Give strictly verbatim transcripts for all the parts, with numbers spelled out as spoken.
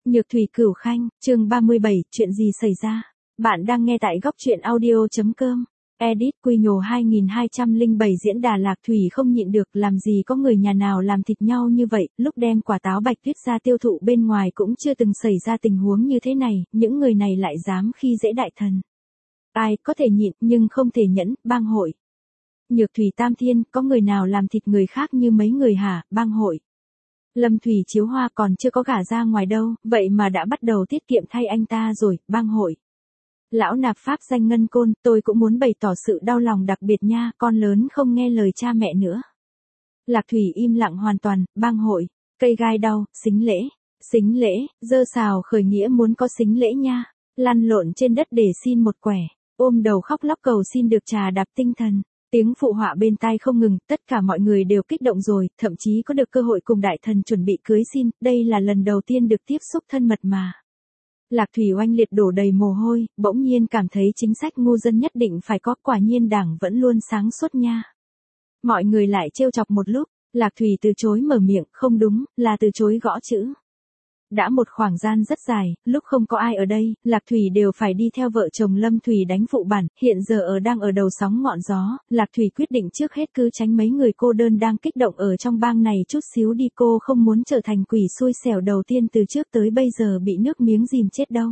Nhược thủy cửu khanh, chương ba mươi bảy, chuyện gì xảy ra? Bạn đang nghe tại góc truyện audio.com. Edit Quy Nhồ hai nghìn hai trăm lẻ bảy diễn Đà Lạc Thủy không nhịn được, làm gì có người nhà nào làm thịt nhau như vậy, lúc đem quả táo bạch tuyết ra tiêu thụ bên ngoài cũng chưa từng xảy ra tình huống như thế này, những người này lại dám khi dễ đại thần. Ai có thể nhịn nhưng không thể nhẫn, bang hội. Nhược thủy tam thiên, có người nào làm thịt người khác như mấy người hả, bang hội. Lâm Thủy Chiếu Hoa còn chưa có gả ra ngoài đâu, vậy mà đã bắt đầu tiết kiệm thay anh ta rồi, bang hội. Lão nạp pháp danh Ngân Côn, tôi cũng muốn bày tỏ sự đau lòng đặc biệt nha, con lớn không nghe lời cha mẹ nữa. Lạc Thủy im lặng hoàn toàn, bang hội, cây gai đau, xính lễ, xính lễ, dơ xào khởi nghĩa muốn có xính lễ nha, lăn lộn trên đất để xin một quẻ, ôm đầu khóc lóc cầu xin được trà đạp tinh thần. Tiếng phụ họa bên tai không ngừng, tất cả mọi người đều kích động rồi, thậm chí có được cơ hội cùng đại thần chuẩn bị cưới xin, đây là lần đầu tiên được tiếp xúc thân mật mà. Lạc Thủy oanh liệt đổ đầy mồ hôi, bỗng nhiên cảm thấy chính sách ngu dân nhất định phải có, quả nhiên đảng vẫn luôn sáng suốt nha. Mọi người lại trêu chọc một lúc, Lạc Thủy từ chối mở miệng, không đúng, là từ chối gõ chữ. Đã một khoảng gian rất dài, lúc không có ai ở đây, Lạc Thủy đều phải đi theo vợ chồng Lâm Thủy đánh phụ bản, hiện giờ ở đang ở đầu sóng ngọn gió, Lạc Thủy quyết định trước hết cứ tránh mấy người cô đơn đang kích động ở trong bang này chút xíu đi, cô không muốn trở thành quỷ xui xẻo đầu tiên từ trước tới bây giờ bị nước miếng dìm chết đâu.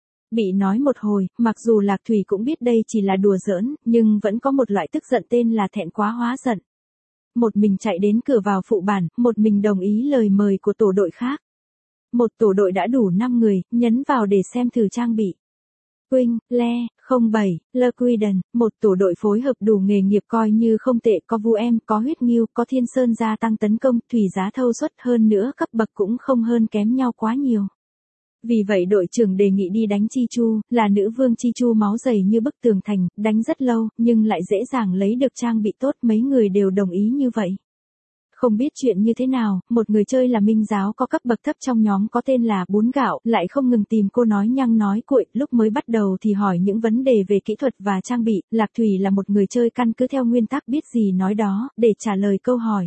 Bị nói một hồi, mặc dù Lạc Thủy cũng biết đây chỉ là đùa giỡn, nhưng vẫn có một loại tức giận tên là thẹn quá hóa giận. Một mình chạy đến cửa vào phụ bản, một mình đồng ý lời mời của tổ đội khác. Một tổ đội đã đủ năm người, nhấn vào để xem thử trang bị. Quỳnh, Le, không bảy, Le Quiden, một tổ đội phối hợp đủ nghề nghiệp coi như không tệ, có Vu Em, có Huyết Nghiêu, có Thiên Sơn gia tăng tấn công, thủy giá thâu suất, hơn nữa cấp bậc cũng không hơn kém nhau quá nhiều. Vì vậy đội trưởng đề nghị đi đánh Chi Chu, là nữ vương Chi Chu máu dày như bức tường thành, đánh rất lâu, nhưng lại dễ dàng lấy được trang bị tốt, mấy người đều đồng ý như vậy. Không biết chuyện như thế nào, một người chơi là Minh Giáo có cấp bậc thấp trong nhóm có tên là Bún Gạo, lại không ngừng tìm cô nói nhăng nói cuội, lúc mới bắt đầu thì hỏi những vấn đề về kỹ thuật và trang bị, Lạc Thủy là một người chơi căn cứ theo nguyên tắc biết gì nói đó, để trả lời câu hỏi.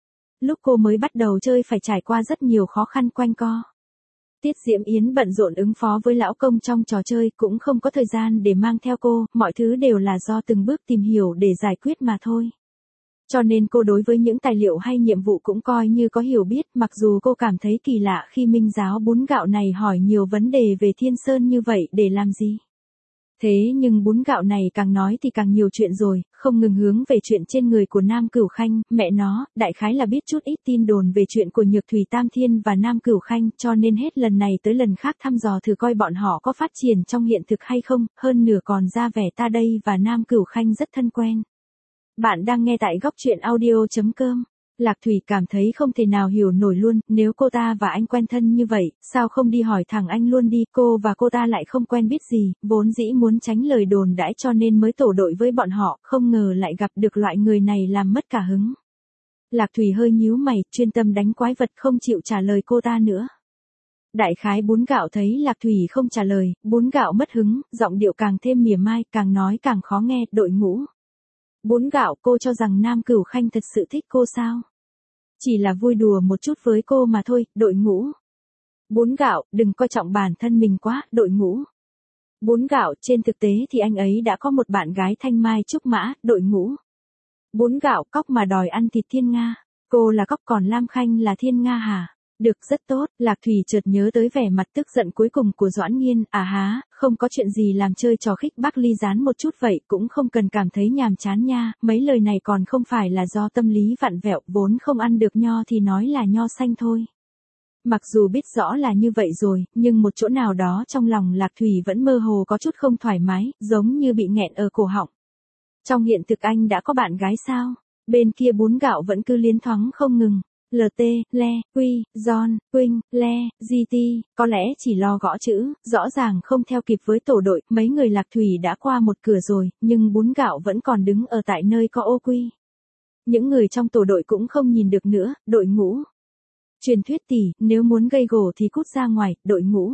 Lúc cô mới bắt đầu chơi phải trải qua rất nhiều khó khăn quanh co. Tiết Diễm Yến bận rộn ứng phó với lão công trong trò chơi, cũng không có thời gian để mang theo cô, mọi thứ đều là do từng bước tìm hiểu để giải quyết mà thôi. Cho nên cô đối với những tài liệu hay nhiệm vụ cũng coi như có hiểu biết, mặc dù cô cảm thấy kỳ lạ khi Minh Giáo Bún Gạo này hỏi nhiều vấn đề về Thiên Sơn như vậy để làm gì. Thế nhưng Bún Gạo này càng nói thì càng nhiều chuyện rồi, không ngừng hướng về chuyện trên người của Nam Cửu Khanh, mẹ nó, đại khái là biết chút ít tin đồn về chuyện của Nhược Thủy Tam Thiên và Nam Cửu Khanh, cho nên hết lần này tới lần khác thăm dò thử coi bọn họ có phát triển trong hiện thực hay không, hơn nửa còn ra vẻ ta đây và Nam Cửu Khanh rất thân quen. Bạn đang nghe tại góc truyện audio.com. Lạc Thủy cảm thấy không thể nào hiểu nổi luôn, nếu cô ta và anh quen thân như vậy, sao không đi hỏi thẳng anh luôn đi, cô và cô ta lại không quen biết gì, vốn dĩ muốn tránh lời đồn đãi cho nên mới tổ đội với bọn họ, không ngờ lại gặp được loại người này làm mất cả hứng. Lạc Thủy hơi nhíu mày, chuyên tâm đánh quái vật không chịu trả lời cô ta nữa. Đại khái Bún Gạo thấy Lạc Thủy không trả lời, Bún Gạo mất hứng, giọng điệu càng thêm mỉa mai, càng nói càng khó nghe, đội ngũ. Bún Gạo, cô cho rằng Nam Cửu Khanh thật sự thích cô sao? Chỉ là vui đùa một chút với cô mà thôi, đội ngũ. Bún Gạo, đừng coi trọng bản thân mình quá, đội ngũ. Bún Gạo, trên thực tế thì anh ấy đã có một bạn gái thanh mai trúc mã, đội ngũ. Bún Gạo, cóc mà đòi ăn thịt thiên nga. Cô là cóc còn Lam Khanh là thiên nga hả? Được, rất tốt, Lạc Thủy chợt nhớ tới vẻ mặt tức giận cuối cùng của Doãn Nghiên, à há, không có chuyện gì làm chơi trò khích bác ly gián một chút vậy, cũng không cần cảm thấy nhàm chán nha, mấy lời này còn không phải là do tâm lý vặn vẹo, vốn không ăn được nho thì nói là nho xanh thôi. Mặc dù biết rõ là như vậy rồi, nhưng một chỗ nào đó trong lòng Lạc Thủy vẫn mơ hồ có chút không thoải mái, giống như bị nghẹn ở cổ họng. Trong hiện thực anh đã có bạn gái sao? Bên kia Bún Gạo vẫn cứ liến thoáng không ngừng. lờ tê, Le, Quy, John, Quỳnh, Le, giê tê, có lẽ chỉ lo gõ chữ, rõ ràng không theo kịp với tổ đội, mấy người Lạc Thủy đã qua một cửa rồi, nhưng Bún Gạo vẫn còn đứng ở tại nơi có ô quy. Những người trong tổ đội cũng không nhìn được nữa, đội ngũ. Truyền thuyết tỷ, nếu muốn gây gổ thì cút ra ngoài, đội ngũ.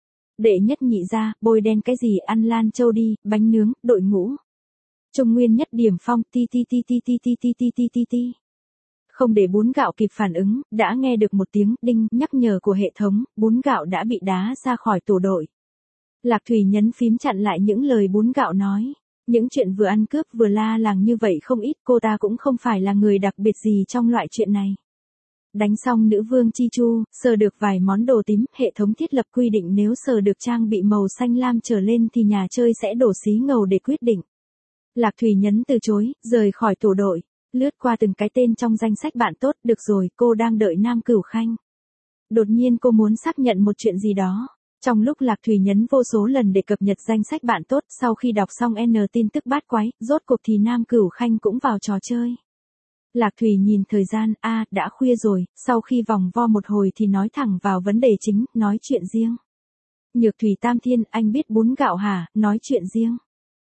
Đệ nhất nhị ra, bôi đen cái gì ăn lan châu đi, bánh nướng, đội ngũ. Trung nguyên nhất điểm phong, ti ti ti ti ti ti ti ti ti ti ti. Không để bún gạo kịp phản ứng, đã nghe được một tiếng đinh nhắc nhở của hệ thống, bún gạo đã bị đá ra khỏi tổ đội. Lạc Thủy nhấn phím chặn lại những lời bún gạo nói. Những chuyện vừa ăn cướp vừa la làng như vậy không ít, cô ta cũng không phải là người đặc biệt gì trong loại chuyện này. Đánh xong nữ vương Chi Chu, sờ được vài món đồ tím, hệ thống thiết lập quy định nếu sờ được trang bị màu xanh lam trở lên thì nhà chơi sẽ đổ xí ngầu để quyết định. Lạc Thủy nhấn từ chối, rời khỏi tổ đội, lướt qua từng cái tên trong danh sách bạn tốt, được rồi, cô đang đợi Nam Cửu Khanh. Đột nhiên cô muốn xác nhận một chuyện gì đó. Trong lúc Lạc Thủy nhấn vô số lần để cập nhật danh sách bạn tốt, sau khi đọc xong N tin tức bát quái, rốt cuộc thì Nam Cửu Khanh cũng vào trò chơi. Lạc Thủy nhìn thời gian, a à, đã khuya rồi, sau khi vòng vo một hồi thì nói thẳng vào vấn đề chính, nói chuyện riêng. Nhược Thủy Tam Thiên, anh biết bún gạo hả, nói chuyện riêng.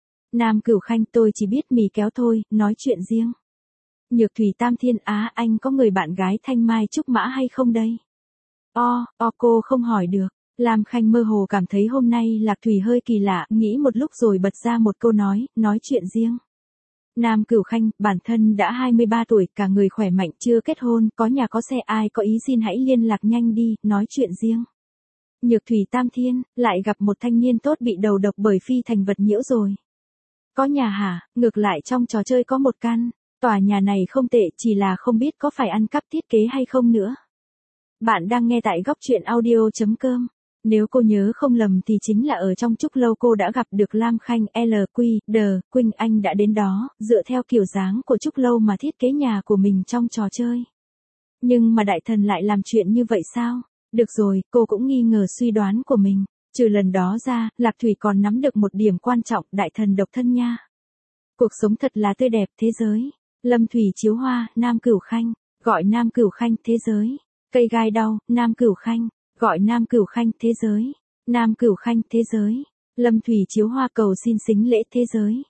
Nam Cửu Khanh, tôi chỉ biết mì kéo thôi, nói chuyện riêng. Nhược Thủy Tam Thiên, á, anh có người bạn gái thanh mai trúc mã hay không đây? O, o cô không hỏi được. Lam Khanh mơ hồ cảm thấy hôm nay Lạc Thủy hơi kỳ lạ, nghĩ một lúc rồi bật ra một câu nói, nói chuyện riêng. Nam Cửu Khanh, bản thân đã hai mươi ba tuổi, cả người khỏe mạnh, chưa kết hôn, có nhà có xe, ai có ý xin hãy liên lạc nhanh đi, nói chuyện riêng. Nhược Thủy Tam Thiên, lại gặp một thanh niên tốt bị đầu độc bởi phi thành vật nhiễu rồi. Có nhà hả, ngược lại trong trò chơi có một căn, tòa nhà này không tệ, chỉ là không biết có phải ăn cắp thiết kế hay không nữa. Bạn đang nghe tại góc truyện audio chấm com. Nếu cô nhớ không lầm thì chính là ở trong Trúc Lâu cô đã gặp được Lam Khanh, L Q D Quỳnh, anh đã đến đó, dựa theo kiểu dáng của Trúc Lâu mà thiết kế nhà của mình trong trò chơi. Nhưng mà đại thần lại làm chuyện như vậy sao? Được rồi, cô cũng nghi ngờ suy đoán của mình. Trừ lần đó ra, Lạc Thủy còn nắm được một điểm quan trọng, đại thần độc thân nha. Cuộc sống thật là tươi đẹp, thế giới. Lâm Thủy Chiếu Hoa, Nam Cửu Khanh, gọi Nam Cửu Khanh, thế giới. Cây gai đau, Nam Cửu Khanh, gọi Nam Cửu Khanh, thế giới. Nam Cửu Khanh, thế giới. Lâm Thủy Chiếu Hoa cầu xin sính lễ, thế giới.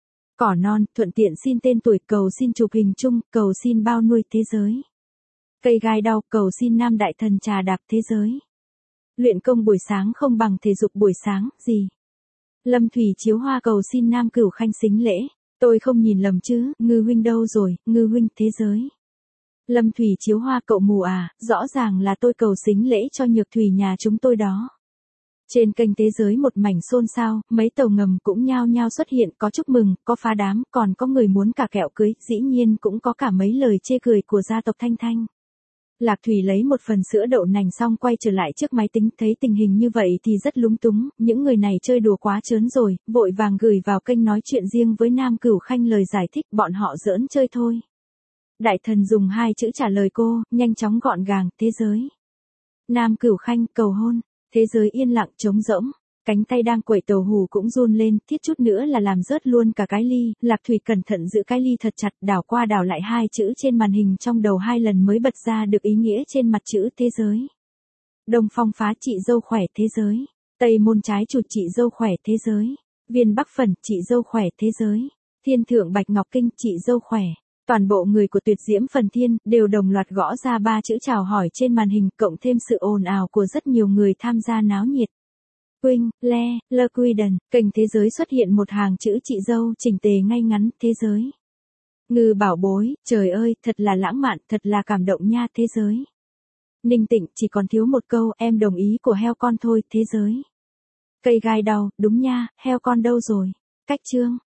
Cỏ non, thuận tiện xin tên tuổi, cầu xin chụp hình chung, cầu xin bao nuôi, thế giới. Cây gai đau, cầu xin Nam Đại Thần trà đạp, thế giới. Luyện công buổi sáng không bằng thể dục buổi sáng, gì? Lâm Thủy Chiếu Hoa cầu xin Nam Cửu Khanh sính lễ. Tôi không nhìn lầm chứ, Ngư huynh đâu rồi, Ngư huynh, thế giới. Lâm Thủy Chiếu Hoa, cậu mù à, rõ ràng là tôi cầu sính lễ cho Nhược Thủy nhà chúng tôi đó. Trên kênh thế giới một mảnh xôn xao, mấy tàu ngầm cũng nhao nhao xuất hiện, có chúc mừng, có phá đám, còn có người muốn cả kẹo cưới, dĩ nhiên cũng có cả mấy lời chê cười của gia tộc Thanh Thanh. Lạc Thủy lấy một phần sữa đậu nành xong quay trở lại trước máy tính, thấy tình hình như vậy thì rất lúng túng, những người này chơi đùa quá trớn rồi, vội vàng gửi vào kênh nói chuyện riêng với Nam Cửu Khanh lời giải thích, bọn họ giỡn chơi thôi. Đại thần dùng hai chữ trả lời cô, nhanh chóng gọn gàng, thế giới. Nam Cửu Khanh, cầu hôn, thế giới yên lặng trống rỗng, cánh tay đang quẩy tàu hù cũng run lên, thiết chút nữa là làm rớt luôn cả cái ly, Lạc Thủy cẩn thận giữ cái ly thật chặt, đảo qua đảo lại hai chữ trên màn hình trong đầu hai lần mới bật ra được ý nghĩa trên mặt chữ thế giới. Đông Phong Phá, chị dâu khỏe, thế giới. Tây Môn Trái Chuột, chị dâu khỏe, thế giới. Viên Bắc Phần, chị dâu khỏe, thế giới. Thiên Thượng Bạch Ngọc Kinh, chị dâu khỏe. Toàn bộ người của Tuyệt Diễm Phần Thiên đều đồng loạt gõ ra ba chữ chào hỏi trên màn hình, cộng thêm sự ồn ào của rất nhiều người tham gia náo nhiệt. Quỳnh, Le, Lơ Quy Đần, kênh thế giới xuất hiện một hàng chữ chị dâu chỉnh tề ngay ngắn, thế giới. Ngư Bảo Bối, trời ơi, thật là lãng mạn, thật là cảm động nha, thế giới. Ninh Tịnh, chỉ còn thiếu một câu, em đồng ý của heo con thôi, thế giới. Cây gai đau, đúng nha, heo con đâu rồi? Cách chương.